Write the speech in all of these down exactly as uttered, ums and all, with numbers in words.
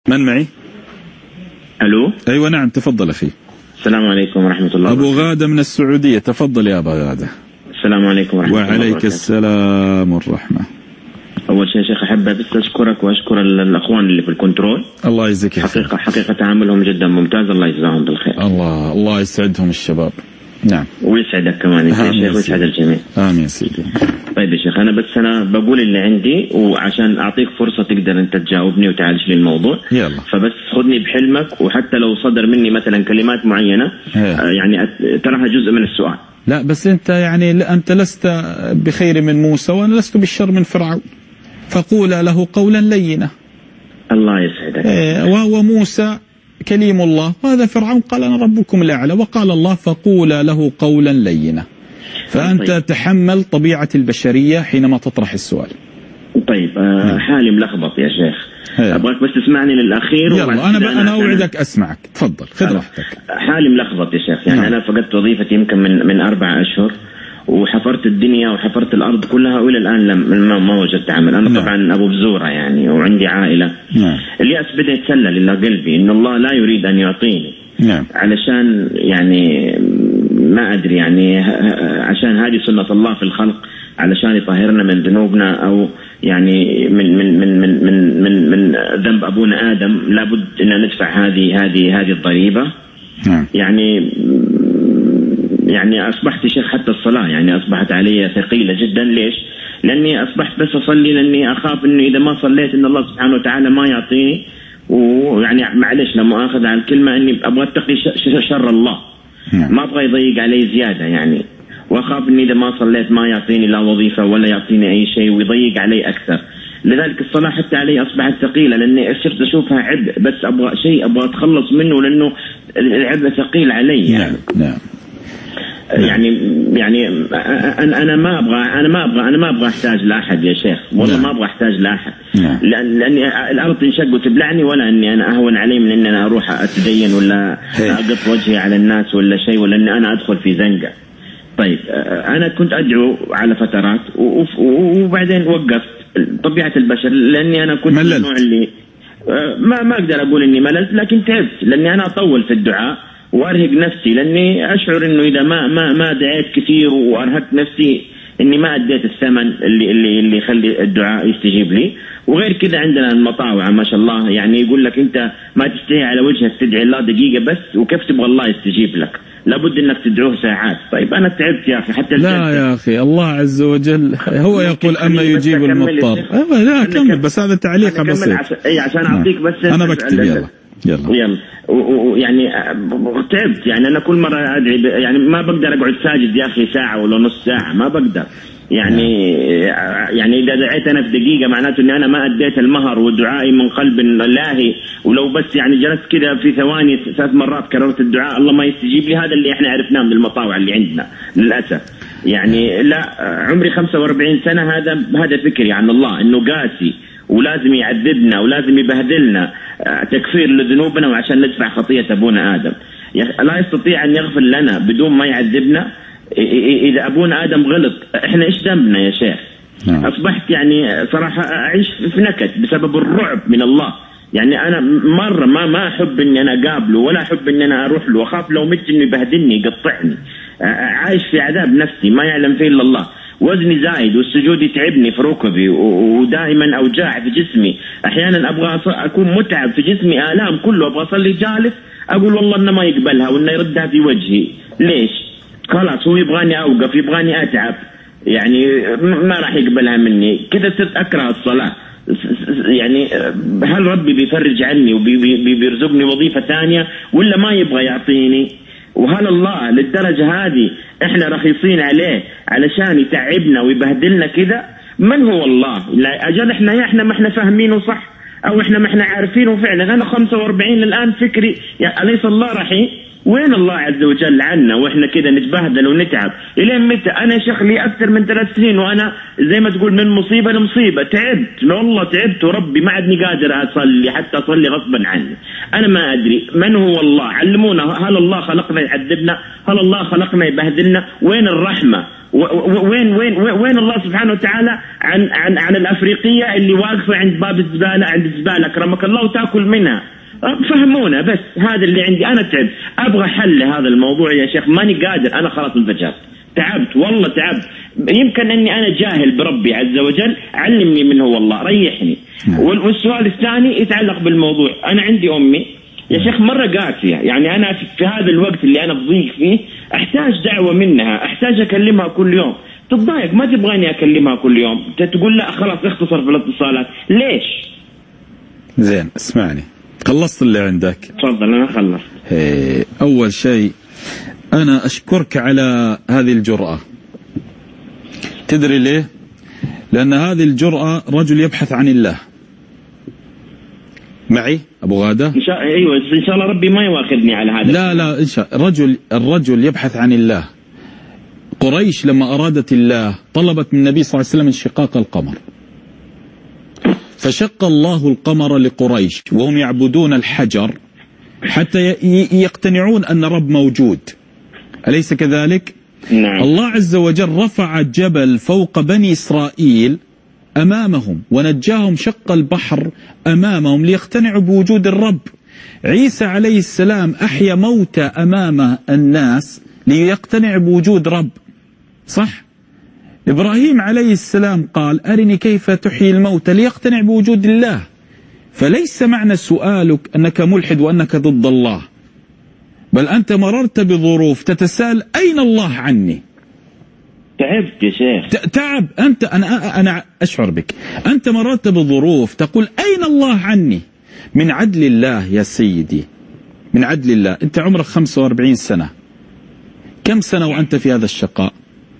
من معي؟ الو. ايوه نعم، تفضل اخي. السلام عليكم ورحمة الله. ابو غادة من السعودية، تفضل يا ابو غادة. السلام عليكم ورحمة الله وبركاته. وعليك السلام والرحمة. اول شيء شيخ احب بس اشكرك واشكر الاخوان اللي في الكنترول. الله يجزيك خير. حقيقة حقيقة تعاملهم جدا ممتاز، الله يجزاهم بالخير. الله الله يسعدهم الشباب. نعم. ويسعدك كمان يا شيخ ويسعد الجميع. امين يا سيدي. طيب يا شيخ، انا بس انا بقول اللي عندي وعشان اعطيك فرصة تقدر انت تجاوبني وتعالج لي الموضوع. يلا. فبس خذني بحلمك، وحتى لو صدر مني مثلا كلمات معينة آه يعني تراها جزء من السؤال. لا بس انت يعني انت لست بخير من موسى وانا لست بالشر من فرعون، فقولا له قولا لينا. الله يسعدك. وهو موسى كليم الله، وهذا فرعون قال أنا ربكم الأعلى، وقال الله فقولا له قولا لينا. فأنت طيب. تحمل طبيعة البشرية حينما تطرح السؤال. طيب آه حالي ملخبط يا شيخ، أبغاك بس تسمعني للأخير. يلا أنا أنا, أنا أوعدك أسمعك، تفضل خذ راحتك. حالي ملخبط يا شيخ، يعني نعم. أنا فقدت وظيفتي يمكن من من أربع أشهر، وحفرت الدنيا وحفرت الأرض كلها وإلى الآن لم ما وجدت عمل. أنا نعم. طبعا أبو بزورة يعني وعندي عائلة. نعم. اليأس بدأ يتسلل إلى قلبي إن الله لا يريد أن يعطيني. نعم. علشان يعني ما أدري يعني عشان هذه سنة الله في الخلق، علشان يطهرنا من ذنوبنا، أو يعني من من من من من من, من ذنب أبونا آدم لابد أن ندفع هذه هذه هذه الضريبة. نعم. يعني يعني أصبحت شيخ حتى الصلاة يعني أصبحت علي ثقيلة جدا. ليش؟ لأني أصبحت بس أصلي لأني أخاف إنه إذا ما صليت إن الله سبحانه وتعالى ما يعطيني، ويعني معلش لما أخذ على الكلمة إني أبغى أتقي شر الله، ما أبغى يضيق علي زيادة يعني، وأخاف إني إذا ما صليت ما يعطيني لا وظيفة ولا يعطيني أي شيء ويضيق علي أكثر. لذلك الصلاة حتى علي أصبحت ثقيلة، لأني صرت أشوفها عبء، بس أبغى شيء أبغى أتخلص منه لأنه العبء ثقيل علي يعني. نعم نعم. يعني يعني انا انا ما ابغى انا ما ابغى انا ما ابغى احتاج لاحد يا شيخ، والله ما ابغى احتاج لاحد. لان لاني الارض تنشق وتبلعني، ولا اني انا اهون علي من ان انا اروح اتدين ولا اقط وجهي على الناس ولا شيء، ولا اني انا ادخل في زنقه. طيب انا كنت ادعو على فترات وبعدين وقفت طبيعه البشر، لاني انا كنت من النوع اللي ما ما اقدر اقول اني مللت، لكن تعبت لاني انا اطول في الدعاء وارهق نفسي، لاني اشعر انه اذا ما ما ما دعيت كثير وارهقت نفسي اني ما اديت الثمن اللي اللي اللي يخلي الدعاء يستجيب لي. وغير كذا عندنا المطاوع ما شاء الله، يعني يقول لك انت ما تستحي على وجهك تدعي الله دقيقه بس، وكيف تبغى الله يستجيب لك؟ لابد انك تدعوه ساعات. طيب انا تعبت يا اخي حتى لا يا اخي، الله عز وجل هو يقول اما يجيب المضطر. لا كمل بس، هذا تعليق بسيط. اي عشان اعطيك بس انا بكتب. يلا يلا يلا ويعني تعبت يعني انا كل مره ادعي يعني ما بقدر اقعد ساجد يا اخي ساعه ولا نص ساعه، ما بقدر يعني يعني اذا دعيت انا في دقيقه معناته اني انا ما اديت المهر ودعائي من قلب لاهي. ولو بس يعني جلست كذا في ثواني ثلاث مرات كررت الدعاء الله ما يستجيب لي. هذا اللي احنا عرفناه من المطاوع اللي عندنا للاسف. يعني لا عمري خمسة وأربعين سنه، هذا هذا فكري عن الله انه قاسي ولازم يعذبنا ولازم يبهدلنا تكفير لذنوبنا وعشان ندفع خطية أبونا آدم. لا يستطيع أن يغفر لنا بدون ما يعذبنا. إذا أبونا آدم غلط إحنا إيش ذنبنا يا شيخ؟ أصبحت يعني صراحة أعيش في نكد بسبب الرعب من الله. يعني أنا مرة ما ما أحب إني أنا أقابله ولا أحب إني أنا أروح له، وأخاف لو مت إنه يبهدلني يقطعني. عايش في عذاب نفسي ما يعلم فيه إلا الله. وزني زايد والسجود يتعبني في ركبي ودائما أوجاع في جسمي. أحيانا أبغى أكون متعب في جسمي آلام كله، أبغى أصلي جالس أقول والله إنه ما يقبلها وإنه يردها في وجهي. ليش؟ خلاص هو يبغاني أوقف يبغاني أتعب، يعني ما راح يقبلها مني كذا. صرت أكره الصلاة. يعني هل ربي بيفرج عني وبيرزقني وظيفة ثانية ولا ما يبغى يعطيني؟ وهل الله للدرجة هذه احنا رخيصين عليه علشان يتعبنا ويبهدلنا كذا؟ من هو الله؟ لا اجل احنا يا احنا ما احنا فاهمينه صح، او احنا ما احنا عارفينه فعلا. انا خمسة وأربعين الان فكري يا اليس الله رحيم؟ وين الله عز وجل عنا واحنا كذا نتبهدل ونتعب؟ الين متى؟ انا يا شيخ لي اكثر من ثلاث سنين وانا زي ما تقول من مصيبه لمصيبه. تعبت والله تعبت وربي ما عدني قادر اصلي، حتى اصلي غصبا عني. انا ما ادري من هو الله. علمونا، هل الله خلقنا يعذبنا؟ هل الله خلقنا يبهدلنا؟ وين الرحمه؟ وين وين وين الله سبحانه وتعالى عن عن عن الافريقيه اللي واقفه عند باب الزباله عند الزباله اكرمك الله وتاكل منها. فهمونا بس، هذا اللي عندي. انا تعبت، ابغى حل لهذا الموضوع يا شيخ، ماني قادر، انا خلاص انفجرت، تعبت والله تعبت. يمكن اني انا جاهل بربي عز وجل، علمني منه والله، ريحني. والسؤال الثاني يتعلق بالموضوع، انا عندي امي يا شيخ مره قاسيه، يعني انا في هذا الوقت اللي انا بضيق فيه احتاج دعوه منها، احتاج اكلمها كل يوم. تتضايق، ما تبغاني اكلمها كل يوم، تقول لا خلاص اختصر في الاتصالات. ليش؟ زين اسمعني، خلصت اللي عندك؟ تفضل. انا خلصت. اول شيء انا اشكرك على هذه الجرأة. تدري ليه؟ لان هذه الجرأة رجل يبحث عن الله. معي ابو غادة؟ إن شاء... ايوه ان شاء الله ربي ما يواخذني على هذا. لا لا ان شاء الرجل الرجل يبحث عن الله. قريش لما ارادت الله طلبت من النبي صلى الله عليه وسلم انشقاق القمر، فشق الله القمر لقريش وهم يعبدون الحجر حتى يقتنعون أن رب موجود، أليس كذلك؟ نعم. الله عز وجل رفع الجبل فوق بني إسرائيل أمامهم ونجاهم، شق البحر أمامهم ليقتنعوا بوجود الرب. عيسى عليه السلام أحيا موتى أمام الناس ليقتنع بوجود رب، صح؟ إبراهيم عليه السلام قال أرني كيف تحيي الموتى ليقتنع بوجود الله. فليس معنى سؤالك أنك ملحد وأنك ضد الله، بل أنت مررت بظروف تتساءل أين الله عني. تعبت يا شيخ. تعب أنت، أنا أنا أشعر بك. أنت مررت بظروف تقول أين الله عني. من عدل الله يا سيدي، من عدل الله. أنت عمرك خمسة وأربعين سنة، كم سنة وأنت في هذا الشقاء؟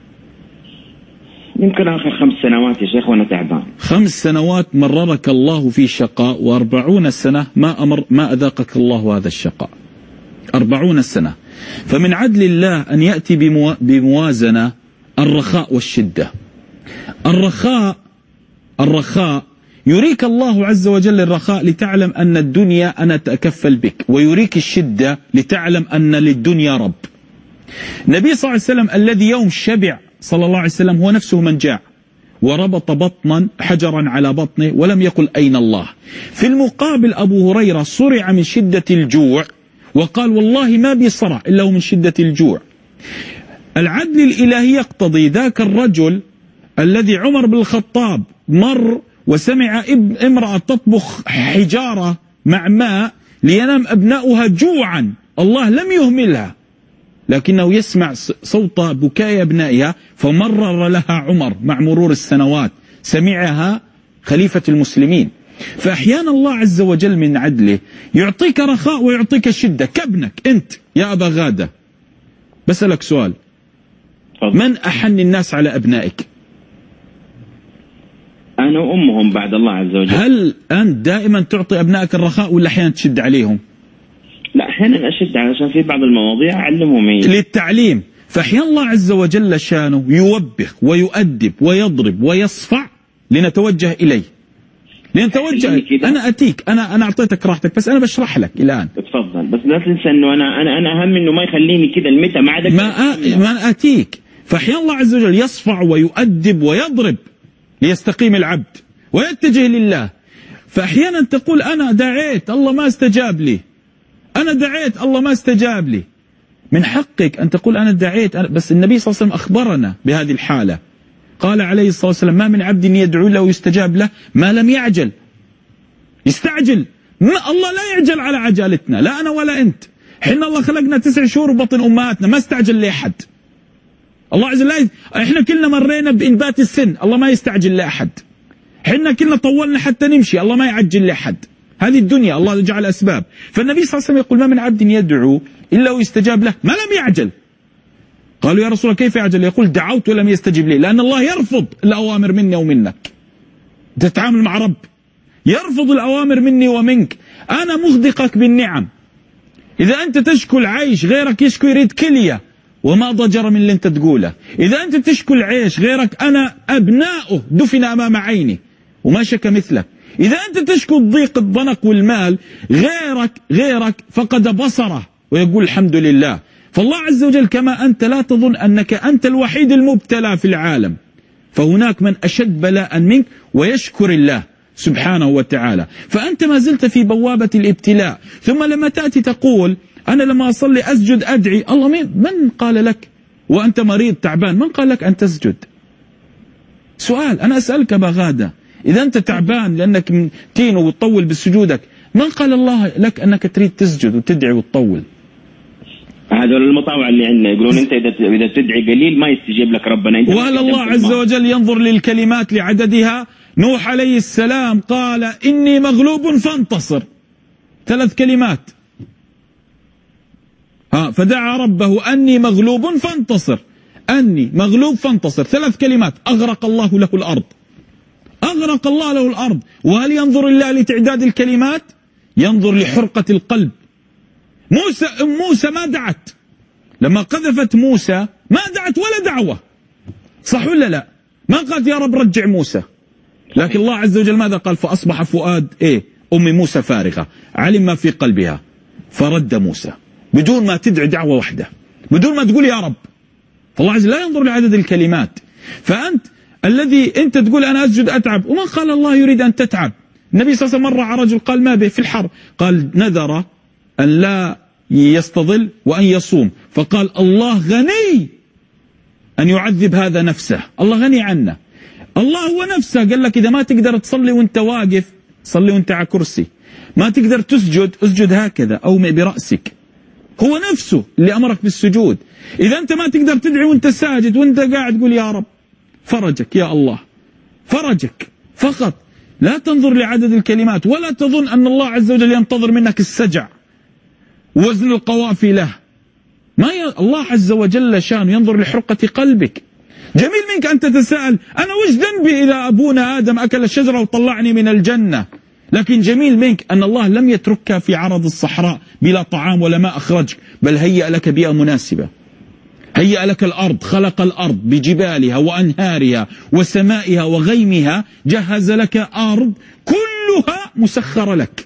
يمكن آخر خمس سنوات يا شيخ وأنا تعبان. خمس سنوات مررك الله في شقاء، وأربعون سنة ما أمر ما أذاقك الله هذا الشقاء. أربعون سنة. فمن عدل الله أن يأتي بمو... بموازنة الرخاء والشدة. الرخاء الرخاء يريك الله عز وجل الرخاء لتعلم أن الدنيا أنا أتكفل بك، ويريك الشدة لتعلم أن للدنيا رب. النبي صلى الله عليه وسلم الذي يوم شبع صلى الله عليه وسلم هو نفسه من جاع، وربط بطنا حجرا على بطنه ولم يقل أين الله. في المقابل أبو هريرة صرع من شدة الجوع وقال والله ما بي صرع إلا من شدة الجوع. العدل الإلهي يقتضي ذاك الرجل الذي عمر بن الخطاب مر وسمع امرأة تطبخ حجارة مع ماء لينام أبناؤها جوعا، الله لم يهملها، لكنه يسمع صوت بكاء أبنائها فمرر لها عمر. مع مرور السنوات سمعها خليفة المسلمين. فأحيانا الله عز وجل من عدله يعطيك رخاء ويعطيك شدة كابنك أنت يا أبا غادة. بسألك سؤال، من أحن الناس على أبنائك؟ أنا وأمهم بعد الله عز وجل. هل أنت دائما تعطي أبنائك الرخاء ولا أحيانا تشد عليهم؟ لا أحيانا أشد علشان في بعض المواضيع أعلمهم إيه للتعليم. فأحيانا الله عز وجل شانه يوبخ ويؤدب ويضرب ويصفع لنتوجه إليه، لنتوجه. أنا أتيك، أنا أنا أعطيتك راحتك، بس أنا بشرح لك الآن. تفضل، بس لا تنسى إنه أنا أنا أنا أهم إنه ما يخليني كذا المتى ما عادك ما أ... ما أتيك. فأحيانا الله عز وجل يصفع ويؤدب ويضرب ليستقيم العبد ويتجه لله. فأحيانا تقول أنا دعيت الله ما استجاب لي، أنا دعيت الله ما استجاب لي. من حقك أن تقول أنا دعيت، بس النبي صلى الله عليه وسلم أخبرنا بهذه الحالة، قال عليه الصلاة والسلام ما من عبد يدعو له ويستجاب له ما لم يعجل. يستعجل ما الله لا يعجل على عجالتنا، لا أنا ولا أنت. حين الله خلقنا تسع شهور ببطن أمهاتنا ما استعجل لأحد. الله عز وجل احنا كلنا مرينا بإنبات السن، الله ما يستعجل لأحد. حنا كلنا طولنا حتى نمشي، الله ما يعجل لأحد. هذه الدنيا الله جعل أسباب. فالنبي صلى الله عليه وسلم يقول ما من عبد يدعو إلا ويستجاب له ما لم يعجل. قالوا يا رسول الله كيف يعجل؟ يقول دعوت ولم يستجب لي، لأن الله يرفض الأوامر مني ومنك. تتعامل مع رب يرفض الأوامر مني ومنك. أنا مغدقك بالنعم. إذا أنت تشكو العيش غيرك يشكو يريد كلية وما ضجر من اللي أنت تقوله. إذا أنت تشكو العيش غيرك أنا أبناؤه دفن أمام عيني وما شك مثله. إذا أنت تشكو الضيق الضنك والمال غيرك غيرك فقد بصره ويقول الحمد لله. فالله عز وجل كما أنت لا تظن أنك أنت الوحيد المبتلى في العالم، فهناك من أشد بلاء منك ويشكر الله سبحانه وتعالى. فأنت ما زلت في بوابة الابتلاء. ثم لما تأتي تقول أنا لما أصلي أسجد أدعي، الله من قال لك وأنت مريض تعبان من قال لك أن تسجد؟ سؤال أنا أسألك بغادة، إذا أنت تعبان لأنك تين وتطول بسجودك، من قال الله لك أنك تريد تسجد وتدعي وتطول؟ هذول المطاوع اللي عندنا يقولون أنت إذا إذا تدعي قليل ما يستجيب لك ربنا. أنت وهل الله عز وجل ينظر للكلمات لعددها؟ نوح عليه السلام قال إني مغلوب فانتصر، ثلاث كلمات. ها فدعا ربه أني مغلوب فانتصر، أني مغلوب فانتصر، ثلاث كلمات. أغرق الله له الأرض، أغرق الله له الأرض. وهل ينظر الله لتعداد الكلمات؟ ينظر لحرقة القلب. موسى موسى ما دعت، لما قذفت موسى ما دعت ولا دعوة، صح ولا لا؟ ما قالت يا رب رجع موسى، لكن الله عز وجل ماذا قال؟ فأصبح فؤاد إيه أم موسى فارغة، علم ما في قلبها فرد موسى بدون ما تدعي دعوة واحدة، بدون ما تقول يا رب. فالله عز وجل لا ينظر لعدد الكلمات. فأنت الذي أنت تقول أنا أسجد أتعب، وما قال الله يريد أن تتعب. النبي صلى الله عليه وسلم مر على رجل قال ما به في الحر، قال نذر أن لا يستظل وأن يصوم، فقال الله غني أن يعذب هذا نفسه، الله غني عنه. الله هو نفسه قال لك إذا ما تقدر تصلي وانت واقف صلي وانت على كرسي، ما تقدر تسجد اسجد هكذا أومئ برأسك، هو نفسه اللي أمرك بالسجود. إذا أنت ما تقدر تدعي وانت ساجد وانت قاعد قول يا رب فرجك يا الله، فرجك فقط، لا تنظر لعدد الكلمات، ولا تظن أن الله عز وجل ينتظر منك السجع وزن القوافي له. ما ي... الله عز وجل شان ينظر لحرقة قلبك. جميل منك أن تتساءل أنا وش ذنبي إذا أبونا آدم أكل الشجرة وطلعني من الجنة، لكن جميل منك أن الله لم يتركك في عرض الصحراء بلا طعام ولا ماء أخرجك، بل هيأ لك بيئة مناسبة، هيأ لك الأرض، خلق الأرض بجبالها وأنهارها وسمائها وغيمها، جهز لك أرض كلها مسخرة لك،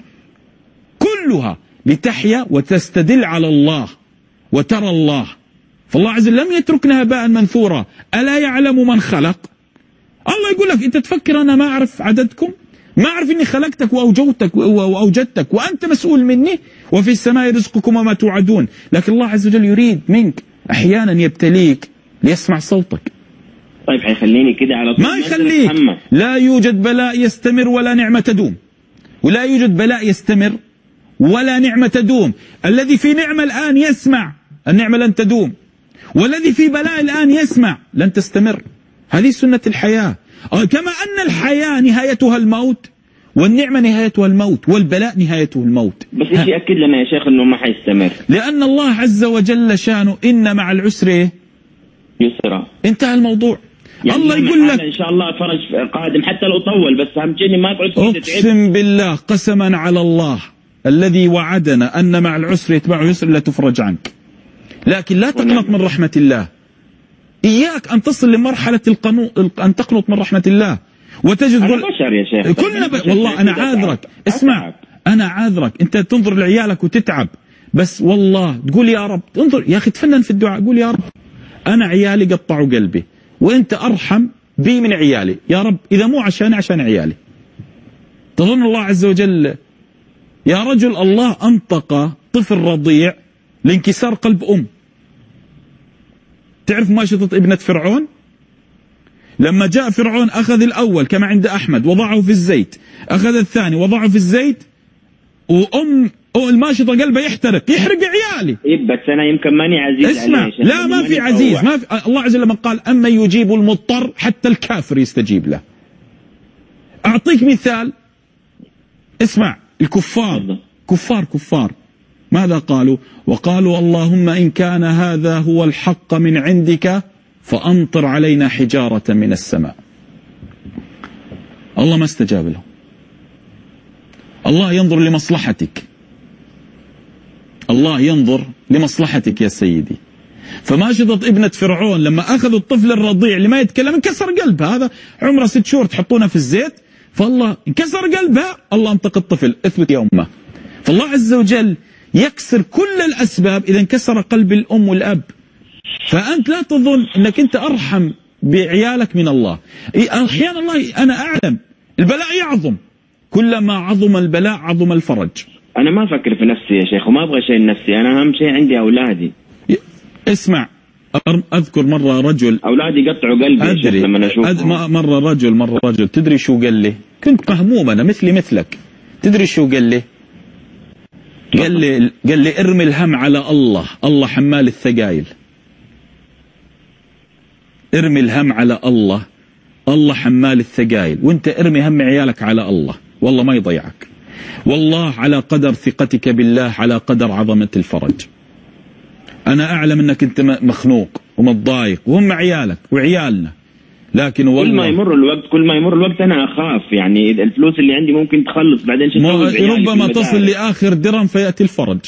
كلها لتحيا وتستدل على الله وترى الله. فالله عز وجل لم يتركنا هباء منثورا. ألا يعلم من خلق؟ الله يقول لك أنت تفكر أنا ما أعرف عددكم؟ ما أعرف أني خلقتك وأوجدتك وأوجدتك وأنت مسؤول مني، وفي السماء رزقكم وما توعدون. لكن الله عز وجل يريد منك أحيانا يبتليك ليسمع صوتك. طيب حيخليني كده على طول؟ ما يخليك. لا يوجد بلاء يستمر ولا نعمة تدوم، ولا يوجد بلاء يستمر ولا نعمة تدوم. الذي في نعمة الآن يسمع، النعمة لن تدوم، والذي في بلاء الآن يسمع لن تستمر. هذه سنة الحياة. كما أن الحياة نهايتها الموت، والنعمة نهايتها الموت، والبلاء نهايته الموت. بس إيش يأكد لنا يا شيخ أنه ما حيستمر؟ لأن الله عز وجل شانه إن مع العسر يسرا، انتهى الموضوع. يعني الله يقول لك إن شاء الله فرج قادم حتى لو طول، بس أهم شيء ما يقعد. أقسم بالله قسما على الله الذي وعدنا أن مع العسر يتبع يسر لا تفرج عنك. لكن لا تقنط من رحمة الله. إياك أن تصل لمرحلة القنو... أن تقنط من رحمة الله وتجد أنا بشر يا شيخ، كلنا ب... والله أنا عاذرك. اسمع، أنا عاذرك، أنت تنظر لعيالك وتتعب، بس والله تقول يا رب، انظر يا أخي تفنن في الدعاء، قول يا رب أنا عيالي قطعوا قلبي وأنت أرحم بي من عيالي، يا رب إذا مو عشان عشان عيالي. تظن الله عز وجل يا رجل الله أنطق طفل رضيع لانكسار قلب أم. تعرف ماشطة ابنة فرعون؟ لما جاء فرعون أخذ الأول كما عند أحمد وضعه في الزيت، أخذ الثاني وضعه في الزيت، وأم الماشطة قلبه يحترق، يحرق عيالي. إيه بس أنا يمكن ماني عزيز. اسمع، لا ما في عزيز، ما في. الله عز وجل قال أما يجيب المضطر حتى الكافر يستجيب له. أعطيك مثال، اسمع، الكفار كفار كفار ماذا قالوا؟ وقالوا اللهم إن كان هذا هو الحق من عندك فأمطر علينا حجارة من السماء. الله ما استجاب له. الله ينظر لمصلحتك، الله ينظر لمصلحتك يا سيدي. فماشطة ابنة فرعون لما أخذوا الطفل الرضيع اللي ما يتكلم انكسر قلبها، هذا عمره ست شهور تحطونه في الزيت، فالله انكسر قلبها، الله انطق الطفل اثبت يا أمه. فالله عز وجل يكسر كل الأسباب إذا انكسر قلب الأم والأب. فأنت لا تظن أنك أنت أرحم بعيالك من الله. أحيانا الله أنا أعلم البلاء يعظم، كلما عظم البلاء عظم الفرج. أنا ما أفكر في نفسي يا شيخ وما أبغى شيء لنفسي، أنا أهم شيء عندي أولادي. اسمع، أذكر مرة رجل، أولادي قطعوا قلبي يا شيخ لما أشوفهم. مرة رجل مرة رجل تدري شو قال لي؟ كنت مهموم أنا مثلي مثلك. تدري شو قال لي؟ قال لي قال لي ارمي الهم على الله، الله حمال الثقايل. ارمي الهم على الله، الله حمال الثقايل، وانت ارمي هم عيالك على الله والله ما يضيعك. والله على قدر ثقتك بالله على قدر عظمة الفرج. أنا أعلم أنك أنت مخنوق ومتضايق وهم عيالك وعيالنا، لكن والله كل ما يمر الوقت كل ما يمر الوقت أنا أخاف، يعني الفلوس اللي عندي ممكن تخلص بعدين شو ربما تصل لآخر درهم فيأتي الفرج.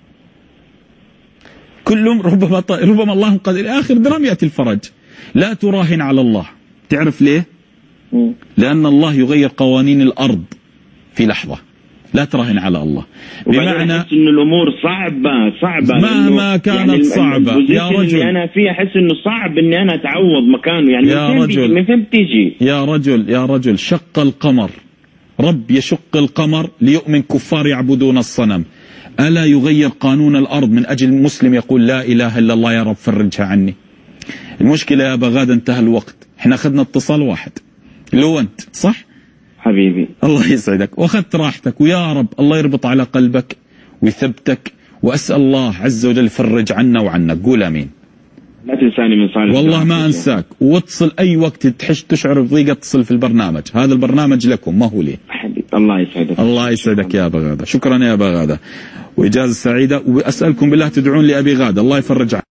كلهم ربما ط... ربما الله قادر آخر درهم يأتي الفرج. لا تراهن على الله. تعرف ليه؟ م. لأن الله يغير قوانين الأرض في لحظة. لا تراهن على الله. بمعنى أحس إن الأمور صعبة صعبة مهما كانت يعني صعبة يا رجل. أنا في أحس إنه صعب إني أنا أتعوض مكانه، يعني يا رجل من فين بتيجي؟ يا رجل يا رجل شق القمر، رب يشق القمر ليؤمن كفار يعبدون الصنم. ألا يغير قانون الأرض من أجل مسلم يقول لا إله إلا الله يا رب فرجها عني. المشكلة يا بغاد انتهى الوقت، احنا أخذنا اتصال واحد اللي هو أنت، صح؟ حبيبي الله يسعدك وأخذت راحتك، ويا رب الله يربط على قلبك ويثبتك، وأسأل الله عز وجل يفرج عنا وعنك. قول أمين. لا تنساني من صالح. والله ما أنساك، واتصل أي وقت تحش تشعر بضيقة اتصل في البرنامج، هذا البرنامج لكم ما هو لي. حبيبي الله يسعدك. الله يسعدك يا أبا غادة، شكرا يا أبا غادة وإجازة سعيدة، وأسألكم بالله تدعون لأبي غادة الله يفرج عنه.